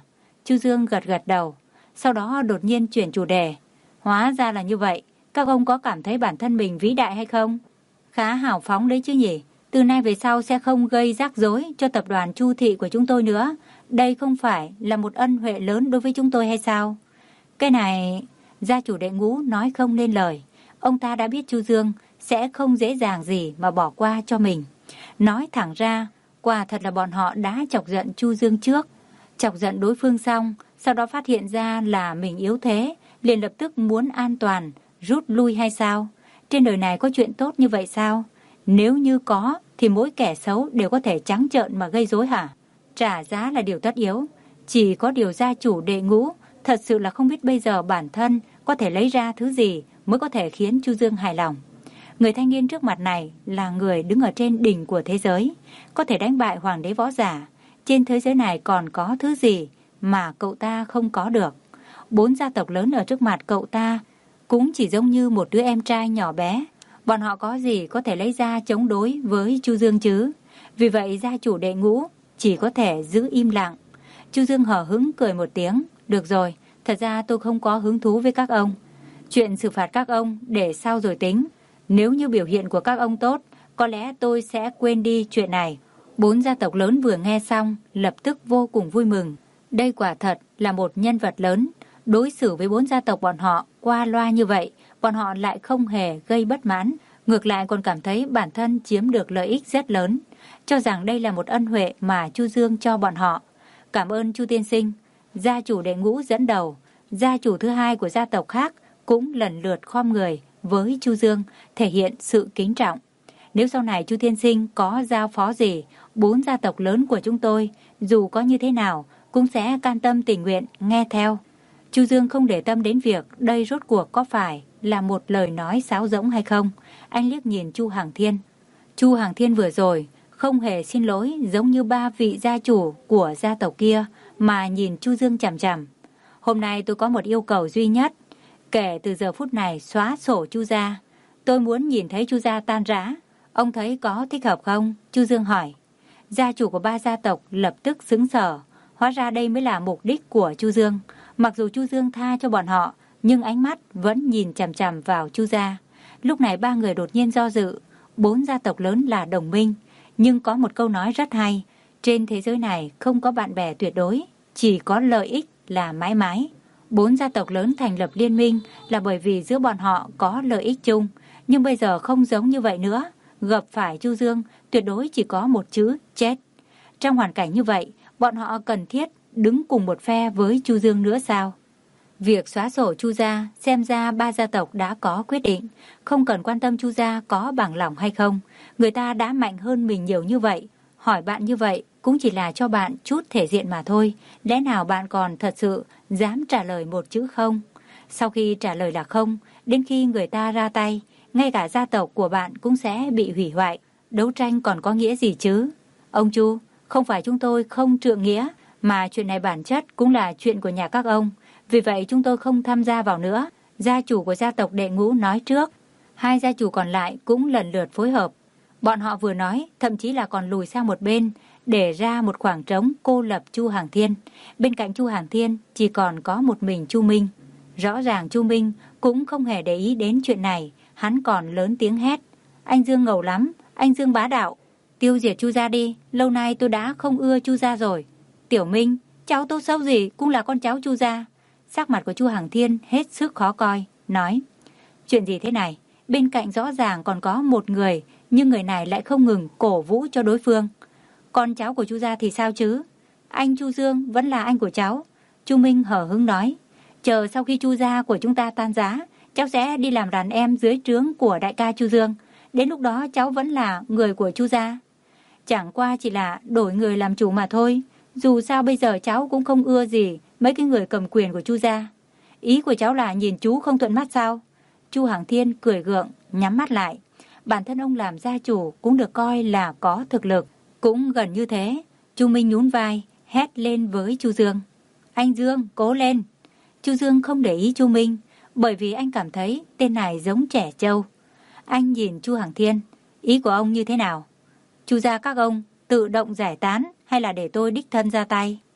Chu Dương gật gật đầu, sau đó đột nhiên chuyển chủ đề. Hóa ra là như vậy, các ông có cảm thấy bản thân mình vĩ đại hay không? Khá hào phóng đấy chứ nhỉ. Từ nay về sau sẽ không gây rắc rối cho tập đoàn Chu Thị của chúng tôi nữa. Đây không phải là một ân huệ lớn đối với chúng tôi hay sao? Cái này... Gia chủ Đệ Ngũ nói không nên lời. Ông ta đã biết Chu Dương sẽ không dễ dàng gì mà bỏ qua cho mình. Nói thẳng ra, quả thật là bọn họ đã chọc giận Chu Dương trước. Chọc giận đối phương xong, sau đó phát hiện ra là mình yếu thế, liền lập tức muốn an toàn, rút lui hay sao? Trên đời này có chuyện tốt như vậy sao? Nếu như có, thì mỗi kẻ xấu đều có thể trắng trợn mà gây rối hả? Trả giá là điều tất yếu. Chỉ có điều gia chủ Đệ Ngũ thật sự là không biết bây giờ bản thân có thể lấy ra thứ gì mới có thể khiến Chu Dương hài lòng. Người thanh niên trước mặt này là người đứng ở trên đỉnh của thế giới, có thể đánh bại hoàng đế võ giả. Trên thế giới này còn có thứ gì mà cậu ta không có được? Bốn gia tộc lớn ở trước mặt cậu ta cũng chỉ giống như một đứa em trai nhỏ bé. Bọn họ có gì có thể lấy ra chống đối với Chu Dương chứ? Vì vậy gia chủ Đệ Ngũ chỉ có thể giữ im lặng. Chu Dương hờ hững cười một tiếng. Được rồi, thật ra tôi không có hứng thú với các ông. Chuyện xử phạt các ông để sau rồi tính. Nếu như biểu hiện của các ông tốt, có lẽ tôi sẽ quên đi chuyện này. Bốn gia tộc lớn vừa nghe xong, lập tức vô cùng vui mừng. Đây quả thật là một nhân vật lớn. Đối xử với bốn gia tộc bọn họ qua loa như vậy, bọn họ lại không hề gây bất mãn. Ngược lại còn cảm thấy bản thân chiếm được lợi ích rất lớn, cho rằng đây là một ân huệ mà Chu Dương cho bọn họ. Cảm ơn Chu tiên sinh. Gia chủ Đệ Ngũ dẫn đầu, gia chủ thứ hai của gia tộc khác cũng lần lượt khom người với Chu Dương, thể hiện sự kính trọng. Nếu sau này Chu tiên sinh có giao phó gì, bốn gia tộc lớn của chúng tôi, dù có như thế nào, cũng sẽ can tâm tình nguyện nghe theo. Chu Dương không để tâm đến việc đây rốt cuộc có phải là một lời nói sáo rỗng hay không. Anh liếc nhìn Chu Hàng Thiên. Chu Hàng Thiên vừa rồi không hề xin lỗi, giống như ba vị gia chủ của gia tộc kia mà nhìn Chu Dương chằm chằm. Hôm nay tôi có một yêu cầu duy nhất. Kể từ giờ phút này xóa sổ Chu gia. Tôi muốn nhìn thấy Chu gia tan rã. Ông thấy có thích hợp không? Chu Dương hỏi. Gia chủ của ba gia tộc lập tức sững sờ. Hóa ra đây mới là mục đích của Chu Dương. Mặc dù Chu Dương tha cho bọn họ, nhưng ánh mắt vẫn nhìn chằm chằm vào Chu gia. Lúc này ba người đột nhiên do dự. Bốn gia tộc lớn là đồng minh, nhưng có một câu nói rất hay. Trên thế giới này không có bạn bè tuyệt đối, chỉ có lợi ích là mãi mãi. Bốn gia tộc lớn thành lập liên minh là bởi vì giữa bọn họ có lợi ích chung. Nhưng bây giờ không giống như vậy nữa. Gặp phải Chu Dương tuyệt đối chỉ có một chữ chết. Trong hoàn cảnh như vậy, bọn họ cần thiết đứng cùng một phe với Chu Dương nữa sao? Việc xóa sổ Chu gia xem ra ba gia tộc đã có quyết định. Không cần quan tâm Chu gia có bằng lòng hay không. Người ta đã mạnh hơn mình nhiều như vậy. Hỏi bạn như vậy cũng chỉ là cho bạn chút thể diện mà thôi. Lẽ nào bạn còn thật sự dám trả lời một chữ không? Sau khi trả lời là không, đến khi người ta ra tay, ngay cả gia tộc của bạn cũng sẽ bị hủy hoại. Đấu tranh còn có nghĩa gì chứ? Ông Chu, không phải chúng tôi không trượng nghĩa, mà chuyện này bản chất cũng là chuyện của nhà các ông. Vì vậy chúng tôi không tham gia vào nữa. Gia chủ của gia tộc Đệ Ngũ nói trước. Hai gia chủ còn lại cũng lần lượt phối hợp. Bọn họ vừa nói, thậm chí là còn lùi sang một bên, để ra một khoảng trống cô lập Chu Hàng Thiên. Bên cạnh Chu Hàng Thiên chỉ còn có một mình Chu Minh. Rõ ràng Chu Minh cũng không hề để ý đến chuyện này, hắn còn lớn tiếng hét. Anh Dương ngầu lắm, anh Dương bá đạo. Tiêu diệt Chu gia đi, lâu nay tôi đã không ưa Chu gia rồi. Tiểu Minh, cháu tốt xấu gì cũng là con cháu Chu gia. Sắc mặt của Chu Hàng Thiên hết sức khó coi, nói. Chuyện gì thế này? Bên cạnh rõ ràng còn có một người, nhưng người này lại không ngừng cổ vũ cho đối phương. Con cháu của Chu gia thì sao chứ? Anh Chu Dương vẫn là anh của cháu. Chu Minh hở hứng nói. Chờ sau khi Chu gia của chúng ta tan rã, cháu sẽ đi làm đàn em dưới trướng của đại ca Chu Dương. Đến lúc đó cháu vẫn là người của Chu gia. Chẳng qua chỉ là đổi người làm chủ mà thôi. Dù sao bây giờ cháu cũng không ưa gì mấy cái người cầm quyền của Chu gia. Ý của cháu là nhìn chú không thuận mắt sao? Chu Hàng Thiên cười gượng, nhắm mắt lại. Bản thân ông làm gia chủ cũng được coi là có thực lực. Cũng gần như thế. Chu Minh nhún vai, hét lên với Chu Dương. Anh Dương, cố lên. Chu Dương không để ý Chu Minh, bởi vì anh cảm thấy tên này giống trẻ trâu. Anh nhìn Chu Hàng Thiên. Ý của ông như thế nào? Chu gia các ông tự động giải tán hay là để tôi đích thân ra tay?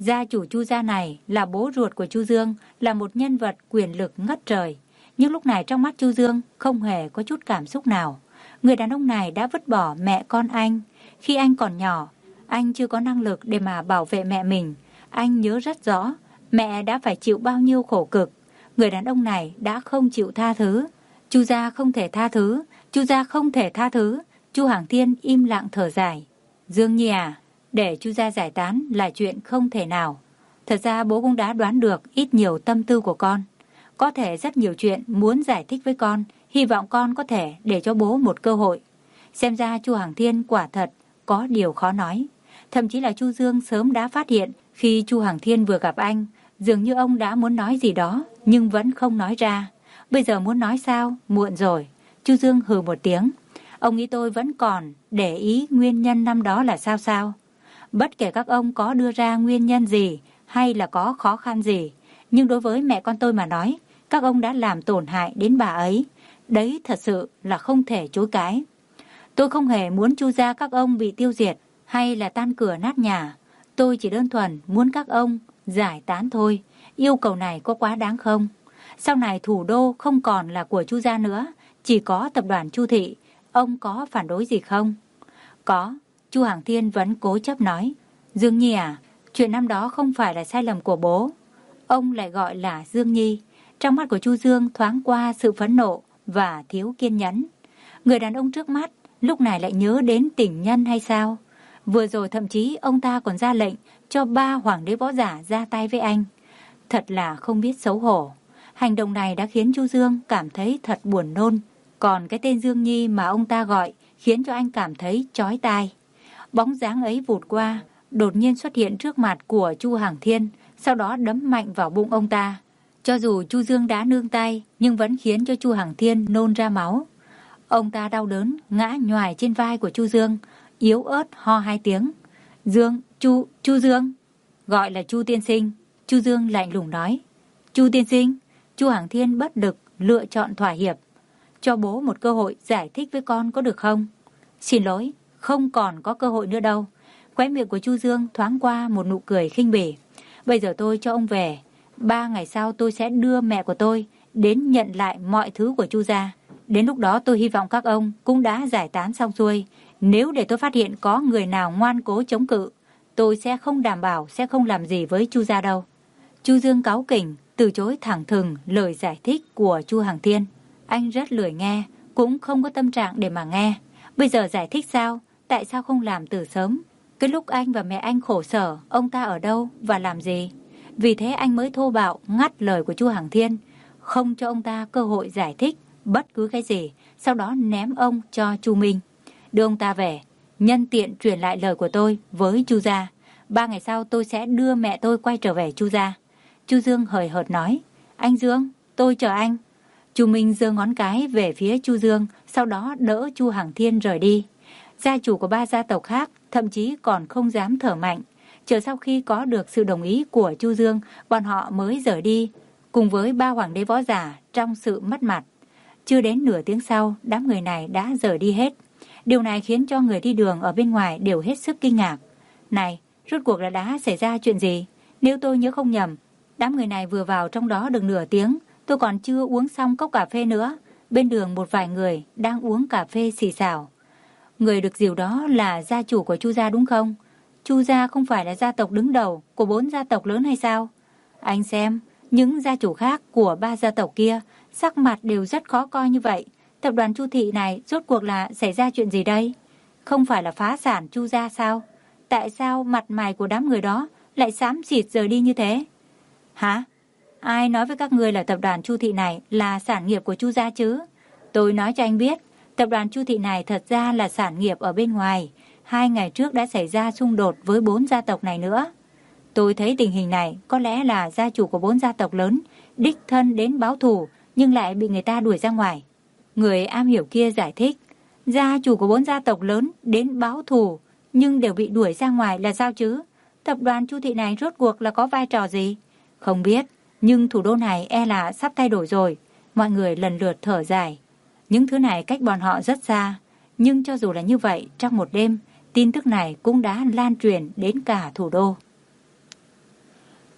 Gia chủ Chu gia này là bố ruột của Chu Dương, là một nhân vật quyền lực ngất trời. Nhưng lúc này trong mắt Chu Dương không hề có chút cảm xúc nào. Người đàn ông này đã vứt bỏ mẹ con anh. Khi anh còn nhỏ, anh chưa có năng lực để mà bảo vệ mẹ mình. Anh nhớ rất rõ, mẹ đã phải chịu bao nhiêu khổ cực. Người đàn ông này đã không chịu tha thứ. Chu gia không thể tha thứ, Chu gia không thể tha thứ. Chu Hàng Thiên im lặng thở dài. Dương Nhi à, để Chu gia giải tán là chuyện không thể nào. Thật ra bố cũng đã đoán được ít nhiều tâm tư của con. Có thể rất nhiều chuyện muốn giải thích với con, hy vọng con có thể để cho bố một cơ hội. Xem ra Chu Hàng Thiên quả thật có điều khó nói. Thậm chí là Chu Dương sớm đã phát hiện khi Chu Hàng Thiên vừa gặp anh, dường như ông đã muốn nói gì đó nhưng vẫn không nói ra. Bây giờ muốn nói sao? Muộn rồi. Chu Dương hừ một tiếng. Ông nghĩ tôi vẫn còn để ý nguyên nhân năm đó là sao sao? Bất kể các ông có đưa ra nguyên nhân gì hay là có khó khăn gì, nhưng đối với mẹ con tôi mà nói, các ông đã làm tổn hại đến bà ấy. Đấy thật sự là không thể chối cãi. Tôi không hề muốn Chu gia các ông bị tiêu diệt hay là tan cửa nát nhà. Tôi chỉ đơn thuần muốn các ông giải tán thôi. Yêu cầu này có quá đáng không? Sau này thủ đô không còn là của Chu gia nữa, chỉ có tập đoàn Chu thị. Ông có phản đối gì không? Có. Chu Hàng Thiên vẫn cố chấp nói. Dương Nhi à, chuyện năm đó không phải là sai lầm của bố. Ông lại gọi là Dương Nhi. Trong mắt của Chu Dương thoáng qua sự phẫn nộ và thiếu kiên nhẫn. Người đàn ông trước mắt lúc này lại nhớ đến tình nhân hay sao? Vừa rồi thậm chí ông ta còn ra lệnh cho ba hoàng đế võ giả ra tay với anh. Thật là không biết xấu hổ. Hành động này đã khiến Chu Dương cảm thấy thật buồn nôn. Còn cái tên Dương Nhi mà ông ta gọi khiến cho anh cảm thấy chói tai. Bóng dáng ấy vụt qua, đột nhiên xuất hiện trước mặt của Chu Hàng Thiên, sau đó đấm mạnh vào bụng ông ta. Cho dù Chu Dương đã nương tay, nhưng vẫn khiến cho Chu Hàng Thiên nôn ra máu. Ông ta đau đớn, ngã nhoài trên vai của Chu Dương, yếu ớt ho hai tiếng. Dương, Chu, Chu Dương. Gọi là Chu tiên sinh. Chu Dương lạnh lùng nói. Chu tiên sinh. Chu Hàng Thiên bất lực, lựa chọn thỏa hiệp. Cho bố một cơ hội giải thích với con có được không? Xin lỗi, không còn có cơ hội nữa đâu. Khóe miệng của Chu Dương thoáng qua một nụ cười khinh bỉ. Bây giờ tôi cho ông về. Ba ngày sau tôi sẽ đưa mẹ của tôi đến nhận lại mọi thứ của Chu gia. Đến lúc đó tôi hy vọng các ông cũng đã giải tán xong xuôi. Nếu để tôi phát hiện có người nào ngoan cố chống cự, tôi sẽ không đảm bảo sẽ không làm gì với Chu gia đâu. Chu Dương cáu kỉnh, từ chối thẳng thừng lời giải thích của Chu Hàng Thiên. Anh rất lười nghe, cũng không có tâm trạng để mà nghe. Bây giờ giải thích sao? Tại sao không làm từ sớm? Cái lúc anh và mẹ anh khổ sở, ông ta ở đâu và làm gì? Vì thế anh mới thô bạo ngắt lời của Chu Hàng Thiên, không cho ông ta cơ hội giải thích bất cứ cái gì, sau đó ném ông cho Chu Minh. Đưa ông ta về, nhân tiện truyền lại lời của tôi với Chu gia. Ba ngày sau tôi sẽ đưa mẹ tôi quay trở về Chu gia. Chu Dương hời hợt nói. Anh Dương, tôi chờ anh. Chu Minh giơ ngón cái về phía Chu Dương, sau đó đỡ Chu Hàng Thiên rời đi. Gia chủ của ba gia tộc khác thậm chí còn không dám thở mạnh. Chờ sau khi có được sự đồng ý của Chu Dương, bọn họ mới rời đi, cùng với ba hoàng đế võ giả trong sự mất mặt. Chưa đến nửa tiếng sau, đám người này đã rời đi hết. Điều này khiến cho người đi đường ở bên ngoài đều hết sức kinh ngạc. Này, rốt cuộc là đã xảy ra chuyện gì? Nếu tôi nhớ không nhầm, đám người này vừa vào trong đó được nửa tiếng, tôi còn chưa uống xong cốc cà phê nữa. Bên đường một vài người đang uống cà phê xì xào. Người được dìu đó là gia chủ của Chu gia đúng không? Chu gia không phải là gia tộc đứng đầu của bốn gia tộc lớn hay sao? Anh xem, những gia chủ khác của ba gia tộc kia sắc mặt đều rất khó coi như vậy. Tập đoàn Chu thị này rốt cuộc là xảy ra chuyện gì đây? Không phải là phá sản Chu gia sao? Tại sao mặt mày của đám người đó lại xám xịt rời đi như thế? Hả? Ai nói với các ngươi là tập đoàn Chu thị này là sản nghiệp của Chu gia chứ? Tôi nói cho anh biết, tập đoàn Chu thị này thật ra là sản nghiệp ở bên ngoài. Hai ngày trước đã xảy ra xung đột với bốn gia tộc này nữa. Tôi thấy tình hình này có lẽ là gia chủ của bốn gia tộc lớn đích thân đến báo thù nhưng lại bị người ta đuổi ra ngoài. Người am hiểu kia giải thích, gia chủ của bốn gia tộc lớn đến báo thù nhưng đều bị đuổi ra ngoài là sao chứ? Tập đoàn Chu thị này rốt cuộc là có vai trò gì? Không biết, nhưng thủ đô này e là sắp thay đổi rồi. Mọi người lần lượt thở dài. Những thứ này cách bọn họ rất xa, nhưng cho dù là như vậy, trong một đêm, tin tức này cũng đã lan truyền đến cả thủ đô.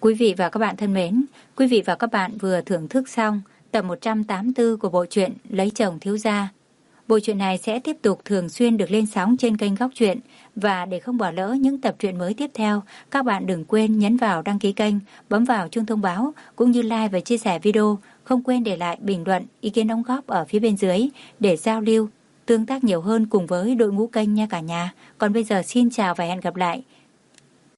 Quý vị và các bạn thân mến, quý vị và các bạn vừa thưởng thức xong tập một trăm tám mươi tư của bộ truyện Lấy chồng thiếu gia. Bộ truyện này sẽ tiếp tục thường xuyên được lên sóng trên kênh Góc Truyện, và để không bỏ lỡ những tập truyện mới tiếp theo, các bạn đừng quên nhấn vào đăng ký kênh, bấm vào chuông thông báo cũng như like và chia sẻ video, không quên để lại bình luận, ý kiến đóng góp ở phía bên dưới để giao lưu, tương tác nhiều hơn cùng với đội ngũ kênh nha cả nhà. Còn bây giờ xin chào và hẹn gặp lại.